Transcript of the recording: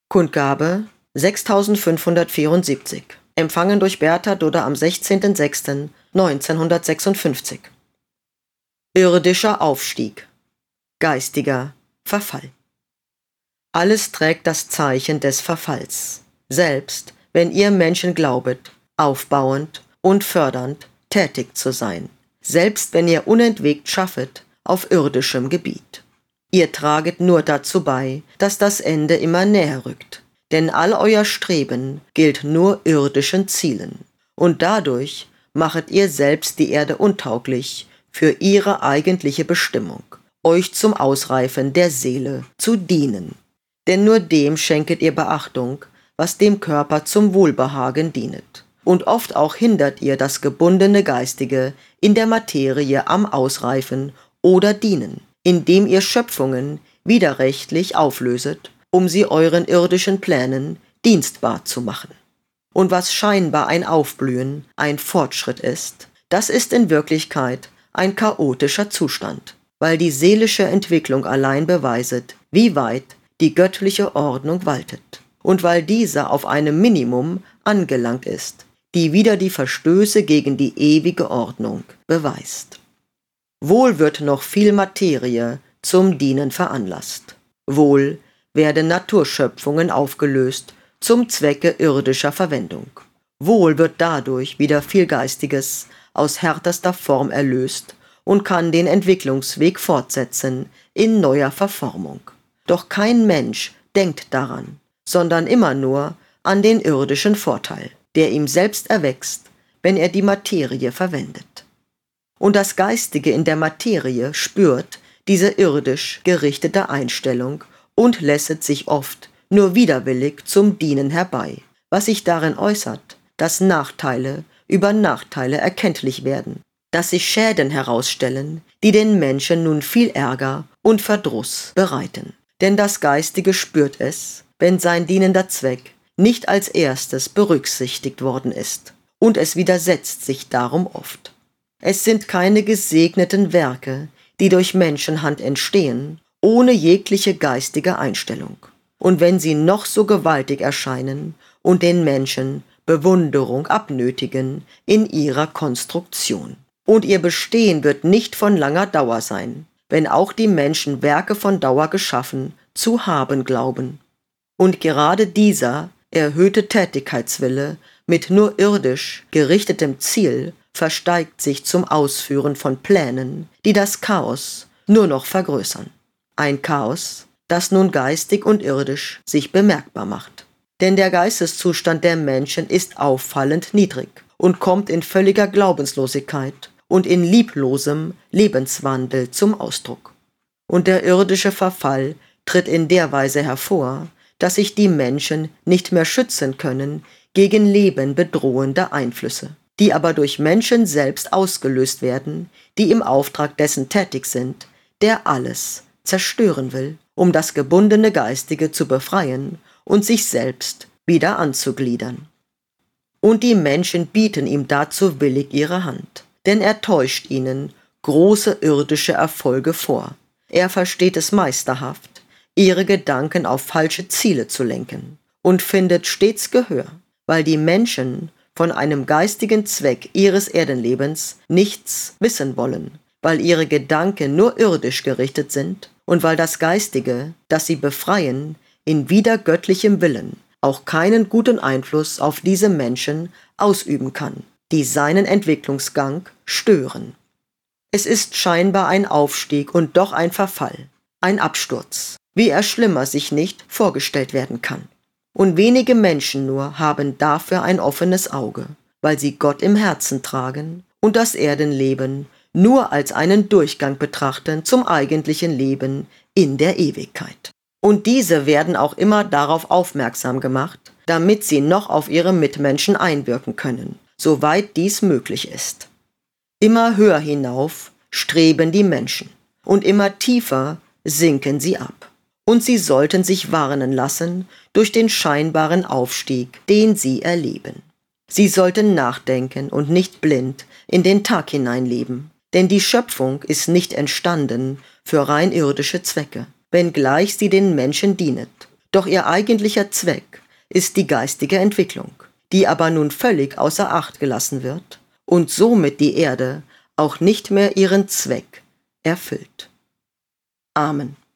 Kundgabe 6574. Empfangen durch Bertha Dudder am 16.06.1956. Irdischer Aufstieg. Geistiger Verfall. Alles trägt das Zeichen des Verfalls. Selbst wenn ihr Menschen glaubet, aufbauend und fördernd tätig zu sein. Selbst wenn ihr unentwegt schaffet auf irdischem Gebiet. Ihr traget nur dazu bei, dass das Ende immer näher rückt. Denn all euer Streben gilt nur irdischen Zielen. Und dadurch machet ihr selbst die Erde untauglich für ihre eigentliche Bestimmung, euch zum Ausreifen der Seele zu dienen. Denn nur dem schenket ihr Beachtung, was dem Körper zum Wohlbehagen dienet. Und oft auch hindert ihr das gebundene Geistige in der Materie am Ausreifen oder Dienen, indem ihr Schöpfungen widerrechtlich auflöset, um sie euren irdischen Plänen dienstbar zu machen. Und was scheinbar ein Aufblühen, ein Fortschritt ist, das ist in Wirklichkeit ein chaotischer Zustand, weil die seelische Entwicklung allein beweiset, wie weit die göttliche Ordnung waltet, und weil diese auf einem Minimum angelangt ist, die wieder die Verstöße gegen die ewige Ordnung beweist. Wohl wird noch viel Materie zum Dienen veranlasst. Wohl werden Naturschöpfungen aufgelöst zum Zwecke irdischer Verwendung. Wohl wird dadurch wieder viel Geistiges aus härtester Form erlöst und kann den Entwicklungsweg fortsetzen in neuer Verformung. Doch kein Mensch denkt daran, sondern immer nur an den irdischen Vorteil, der ihm selbst erwächst, wenn er die Materie verwendet. Und das Geistige in der Materie spürt diese irdisch gerichtete Einstellung und lässet sich oft nur widerwillig zum Dienen herbei, was sich darin äußert, dass Nachteile über Nachteile erkenntlich werden, dass sich Schäden herausstellen, die den Menschen nun viel Ärger und Verdruss bereiten. Denn das Geistige spürt es, wenn sein dienender Zweck nicht als erstes berücksichtigt worden ist, und es widersetzt sich darum oft. Es sind keine gesegneten Werke, die durch Menschenhand entstehen, ohne jegliche geistige Einstellung. Und wenn sie noch so gewaltig erscheinen und den Menschen Bewunderung abnötigen in ihrer Konstruktion. Und ihr Bestehen wird nicht von langer Dauer sein, wenn auch die Menschen Werke von Dauer geschaffen zu haben glauben. Und gerade dieser erhöhte Tätigkeitswille mit nur irdisch gerichtetem Ziel versteigt sich zum Ausführen von Plänen, die das Chaos nur noch vergrößern. Ein Chaos, das nun geistig und irdisch sich bemerkbar macht. Denn der Geisteszustand der Menschen ist auffallend niedrig und kommt in völliger Glaubenslosigkeit und in lieblosem Lebenswandel zum Ausdruck. Und der irdische Verfall tritt in der Weise hervor, dass sich die Menschen nicht mehr schützen können gegen lebenbedrohende Einflüsse, die aber durch Menschen selbst ausgelöst werden, die im Auftrag dessen tätig sind, der alles zerstören will, um das gebundene Geistige zu befreien und sich selbst wieder anzugliedern. Und die Menschen bieten ihm dazu willig ihre Hand, denn er täuscht ihnen große irdische Erfolge vor. Er versteht es meisterhaft, ihre Gedanken auf falsche Ziele zu lenken und findet stets Gehör, weil die Menschen von einem geistigen Zweck ihres Erdenlebens nichts wissen wollen, weil ihre Gedanken nur irdisch gerichtet sind und weil das Geistige, das sie befreien, in widergöttlichem Willen auch keinen guten Einfluss auf diese Menschen ausüben kann, die seinen Entwicklungsgang stören. Es ist scheinbar ein Aufstieg und doch ein Verfall, ein Absturz, wie er schlimmer sich nicht vorgestellt werden kann. Und wenige Menschen nur haben dafür ein offenes Auge, weil sie Gott im Herzen tragen und das Erdenleben nur als einen Durchgang betrachten zum eigentlichen Leben in der Ewigkeit. Und diese werden auch immer darauf aufmerksam gemacht, damit sie noch auf ihre Mitmenschen einwirken können, soweit dies möglich ist. Immer höher hinauf streben die Menschen und immer tiefer sinken sie ab. Und sie sollten sich warnen lassen durch den scheinbaren Aufstieg, den sie erleben. Sie sollten nachdenken und nicht blind in den Tag hineinleben, denn die Schöpfung ist nicht entstanden für rein irdische Zwecke, wenngleich sie den Menschen dienet. Doch ihr eigentlicher Zweck ist die geistige Entwicklung, die aber nun völlig außer Acht gelassen wird und somit die Erde auch nicht mehr ihren Zweck erfüllt. Amen.